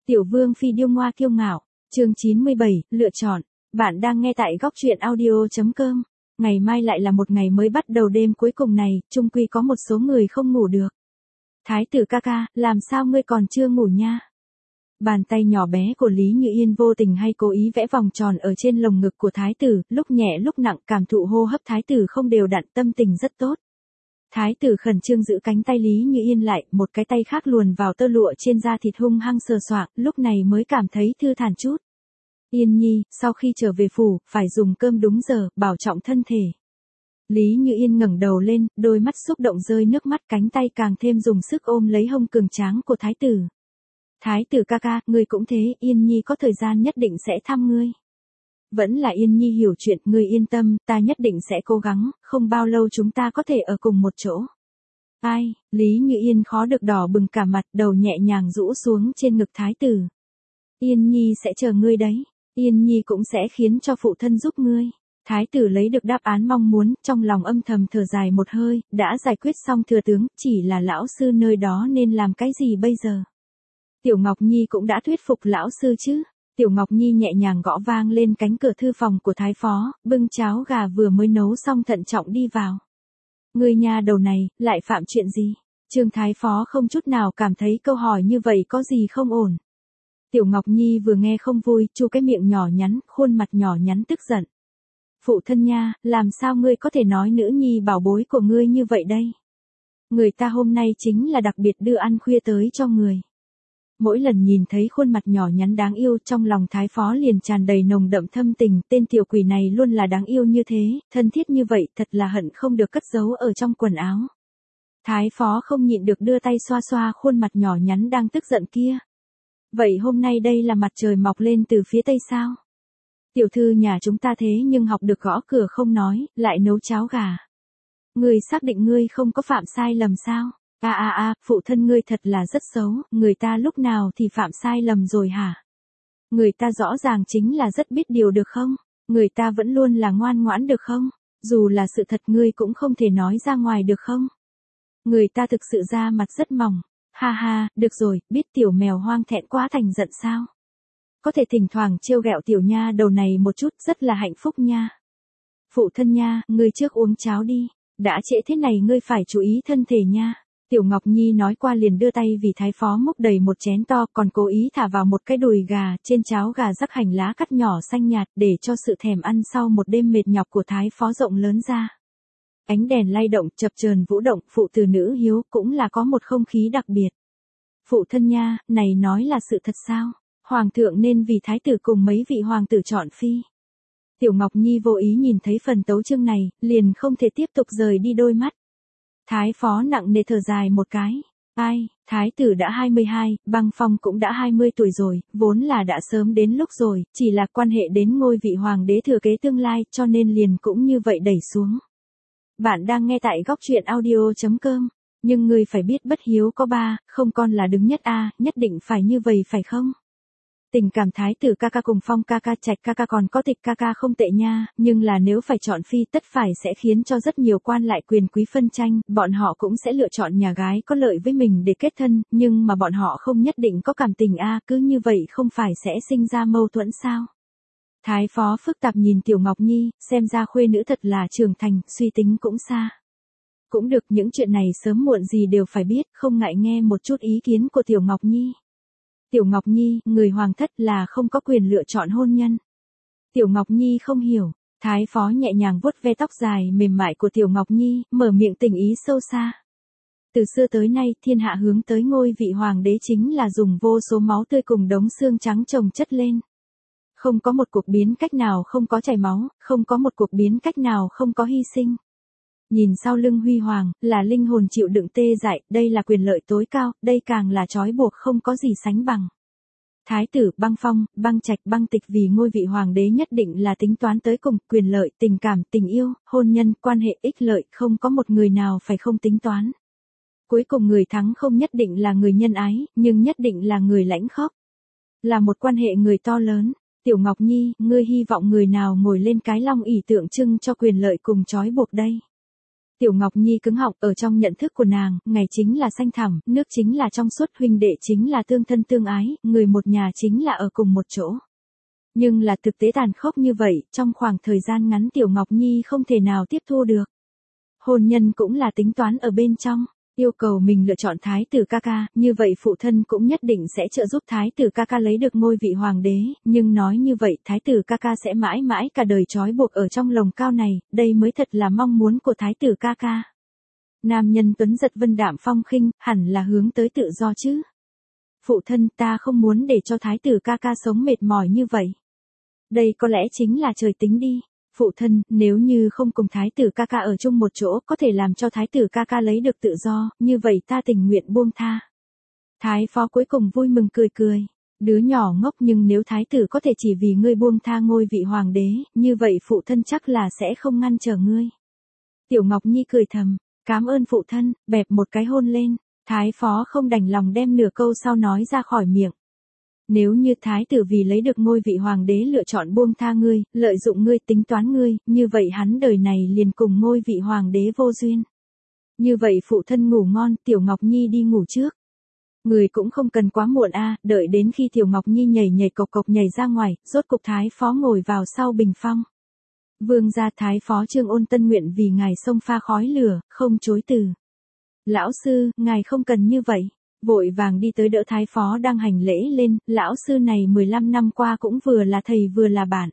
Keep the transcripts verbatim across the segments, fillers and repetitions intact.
Tiểu vương phi điêu ngoa kiêu ngạo, chương chín mươi bảy, lựa chọn. Bạn đang nghe tại góc truyện audio.com. Ngày mai lại là một ngày mới bắt đầu đêm cuối cùng này, chung quy có một số người không ngủ được. Thái tử ca ca, làm sao ngươi còn chưa ngủ nha? Bàn tay nhỏ bé của Lý Như Yên vô tình hay cố ý vẽ vòng tròn ở trên lồng ngực của thái tử, lúc nhẹ lúc nặng, cảm thụ hô hấp thái tử không đều đặn, tâm tình rất tốt. Thái tử khẩn trương giữ cánh tay Lý Như Yên lại, một cái tay khác luồn vào tơ lụa trên da thịt hung hăng sờ soạng, lúc này mới cảm thấy thư thản chút. Yên nhi, sau khi trở về phủ, phải dùng cơm đúng giờ, bảo trọng thân thể. Lý Như Yên ngẩng đầu lên, đôi mắt xúc động rơi nước mắt, cánh tay càng thêm dùng sức ôm lấy hông cường tráng của thái tử. Thái tử ca ca, ngươi cũng thế, Yên nhi có thời gian nhất định sẽ thăm ngươi. Vẫn là Yên nhi hiểu chuyện, ngươi yên tâm, ta nhất định sẽ cố gắng, không bao lâu chúng ta có thể ở cùng một chỗ. Ai, Lý Như Yên khó được đỏ bừng cả mặt, đầu nhẹ nhàng rũ xuống trên ngực thái tử. Yên nhi sẽ chờ ngươi đấy, Yên nhi cũng sẽ khiến cho phụ thân giúp ngươi. Thái tử lấy được đáp án mong muốn, trong lòng âm thầm thở dài một hơi, đã giải quyết xong thừa tướng, chỉ là lão sư nơi đó nên làm cái gì bây giờ? Tiểu Ngọc Nhi cũng đã thuyết phục lão sư chứ? Tiểu Ngọc Nhi nhẹ nhàng gõ vang lên cánh cửa thư phòng của thái phó, bưng cháo gà vừa mới nấu xong thận trọng đi vào. Người nhà đầu này, lại phạm chuyện gì? Trương thái phó không chút nào cảm thấy câu hỏi như vậy có gì không ổn. Tiểu Ngọc Nhi vừa nghe không vui, chu cái miệng nhỏ nhắn, khuôn mặt nhỏ nhắn tức giận. Phụ thân nha, làm sao ngươi có thể nói nữ nhi bảo bối của ngươi như vậy đây? Người ta hôm nay chính là đặc biệt đưa ăn khuya tới cho người. Mỗi lần nhìn thấy khuôn mặt nhỏ nhắn đáng yêu, trong lòng thái phó liền tràn đầy nồng đậm thâm tình, tên tiểu quỷ này luôn là đáng yêu như thế, thân thiết như vậy, thật là hận không được cất giấu ở trong quần áo. Thái phó không nhịn được đưa tay xoa xoa khuôn mặt nhỏ nhắn đang tức giận kia. Vậy hôm nay đây là mặt trời mọc lên từ phía tây sao? Tiểu thư nhà chúng ta thế nhưng học được gõ cửa không nói, lại nấu cháo gà. Ngươi xác định ngươi không có phạm sai lầm sao? À à à, phụ thân ngươi thật là rất xấu, người ta lúc nào thì phạm sai lầm rồi hả? Người ta rõ ràng chính là rất biết điều được không? Người ta vẫn luôn là ngoan ngoãn được không? Dù là sự thật ngươi cũng không thể nói ra ngoài được không? Người ta thực sự da mặt rất mỏng. Ha ha, được rồi, biết tiểu mèo hoang thẹn quá thành giận sao? Có thể thỉnh thoảng trêu ghẹo tiểu nha đầu này một chút, rất là hạnh phúc nha. Phụ thân nha, ngươi trước uống cháo đi, đã trễ thế này ngươi phải chú ý thân thể nha. Tiểu Ngọc Nhi nói qua liền đưa tay vì thái phó múc đầy một chén to, còn cố ý thả vào một cái đùi gà, trên cháo gà rắc hành lá cắt nhỏ xanh nhạt, để cho sự thèm ăn sau một đêm mệt nhọc của thái phó rộng lớn ra. Ánh đèn lay động, chập chờn vũ động, phụ tử nữ hiếu cũng là có một không khí đặc biệt. Phụ thân nha, này nói là sự thật sao? Hoàng thượng nên vì thái tử cùng mấy vị hoàng tử chọn phi. Tiểu Ngọc Nhi vô ý nhìn thấy phần tấu chương này, liền không thể tiếp tục rời đi đôi mắt. Thái phó nặng nề thở dài một cái. Ai, thái tử đã hai mươi hai, Băng Phong cũng đã hai mươi tuổi rồi, vốn là đã sớm đến lúc rồi, chỉ là quan hệ đến ngôi vị hoàng đế thừa kế tương lai, cho nên liền cũng như vậy đẩy xuống. Bạn đang nghe tại góc truyện audio.com. Nhưng người phải biết bất hiếu có ba, không con là đứng nhất a, nhất định phải như vậy phải không? Tình cảm thái tử ca ca cùng Phong ca ca, Trạch ca ca còn có Tịch ca ca không tệ nha, nhưng là nếu phải chọn phi tất phải sẽ khiến cho rất nhiều quan lại quyền quý phân tranh, bọn họ cũng sẽ lựa chọn nhà gái có lợi với mình để kết thân, nhưng mà bọn họ không nhất định có cảm tình a, cứ như vậy không phải sẽ sinh ra mâu thuẫn sao? Thái phó phức tạp nhìn Tiểu Ngọc Nhi, xem ra khuê nữ thật là trưởng thành, suy tính cũng xa. Cũng được, những chuyện này sớm muộn gì đều phải biết, không ngại nghe một chút ý kiến của Tiểu Ngọc Nhi. Tiểu Ngọc Nhi, người hoàng thất là không có quyền lựa chọn hôn nhân. Tiểu Ngọc Nhi không hiểu, thái phó nhẹ nhàng vuốt ve tóc dài mềm mại của Tiểu Ngọc Nhi, mở miệng tình ý sâu xa. Từ xưa tới nay, thiên hạ hướng tới ngôi vị hoàng đế chính là dùng vô số máu tươi cùng đống xương trắng chồng chất lên. Không có một cuộc biến cách nào không có chảy máu, không có một cuộc biến cách nào không có hy sinh. Nhìn sau lưng huy hoàng, là linh hồn chịu đựng tê dại, đây là quyền lợi tối cao, đây càng là trói buộc không có gì sánh bằng. Thái tử, Băng Phong, Băng Trạch, Băng Tịch vì ngôi vị hoàng đế nhất định là tính toán tới cùng, quyền lợi, tình cảm, tình yêu, hôn nhân, quan hệ ích lợi, không có một người nào phải không tính toán. Cuối cùng người thắng không nhất định là người nhân ái, nhưng nhất định là người lãnh khốc. Là một quan hệ người to lớn. Tiểu Ngọc Nhi, ngươi hy vọng người nào ngồi lên cái long ỷ tượng trưng cho quyền lợi cùng trói buộc đây? Tiểu Ngọc Nhi cứng họng, ở trong nhận thức của nàng, ngày chính là xanh thẳm, nước chính là trong suốt, huynh đệ chính là tương thân tương ái, người một nhà chính là ở cùng một chỗ. Nhưng là thực tế tàn khốc như vậy, trong khoảng thời gian ngắn Tiểu Ngọc Nhi không thể nào tiếp thu được. Hôn nhân cũng là tính toán ở bên trong, yêu cầu mình lựa chọn thái tử ca ca, như vậy phụ thân cũng nhất định sẽ trợ giúp thái tử ca ca lấy được ngôi vị hoàng đế, nhưng nói như vậy thái tử ca ca sẽ mãi mãi cả đời trói buộc ở trong lồng cao này, đây mới thật là mong muốn của thái tử ca ca. Nam nhân tuấn giật vân đạm phong khinh, hẳn là hướng tới tự do chứ. Phụ thân, ta không muốn để cho thái tử ca ca sống mệt mỏi như vậy. Đây có lẽ chính là trời tính đi. Phụ thân, nếu như không cùng thái tử ca ca ở chung một chỗ có thể làm cho thái tử ca ca lấy được tự do, như vậy ta tình nguyện buông tha. Thái phó cuối cùng vui mừng cười cười. Đứa nhỏ ngốc, nhưng nếu thái tử có thể chỉ vì ngươi buông tha ngôi vị hoàng đế, như vậy phụ thân chắc là sẽ không ngăn trở ngươi. Tiểu Ngọc Nhi cười thầm, cảm ơn phụ thân, bẹp một cái hôn lên. Thái phó không đành lòng đem nửa câu sau nói ra khỏi miệng. Nếu như thái tử vì lấy được ngôi vị hoàng đế lựa chọn buông tha ngươi, lợi dụng ngươi, tính toán ngươi, như vậy hắn đời này liền cùng ngôi vị hoàng đế vô duyên. Như vậy phụ thân ngủ ngon, Tiểu Ngọc Nhi đi ngủ trước. Người cũng không cần quá muộn a, đợi đến khi Tiểu Ngọc Nhi nhảy nhảy cộc cộc nhảy ra ngoài, rốt cục thái phó ngồi vào sau bình phong. Vương gia thái phó Trương Ôn tân nguyện vì ngài xông pha khói lửa, không chối từ. Lão sư, ngài không cần như vậy. Vội vàng đi tới đỡ thái phó đang hành lễ lên, lão sư này mười lăm năm qua cũng vừa là thầy vừa là bạn.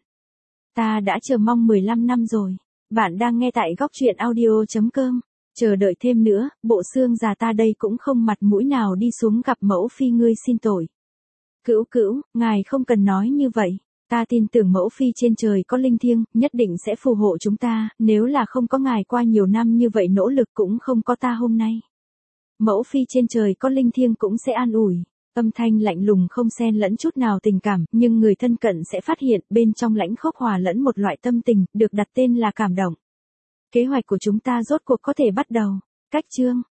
Ta đã chờ mong mười lăm năm rồi. Bạn đang nghe tại góc truyện audio chấm com. Chờ đợi thêm nữa, bộ xương già ta đây cũng không mặt mũi nào đi xuống gặp mẫu phi ngươi xin tội. Cữu cữu, ngài không cần nói như vậy. Ta tin tưởng mẫu phi trên trời có linh thiêng, nhất định sẽ phù hộ chúng ta, nếu là không có ngài qua nhiều năm như vậy nỗ lực cũng không có ta hôm nay. Mẫu phi trên trời có linh thiêng cũng sẽ an ủi. Âm thanh lạnh lùng không xen lẫn chút nào tình cảm, nhưng người thân cận sẽ phát hiện bên trong lãnh khốc hòa lẫn một loại tâm tình, được đặt tên là cảm động. Kế hoạch của chúng ta rốt cuộc có thể bắt đầu. Cách chương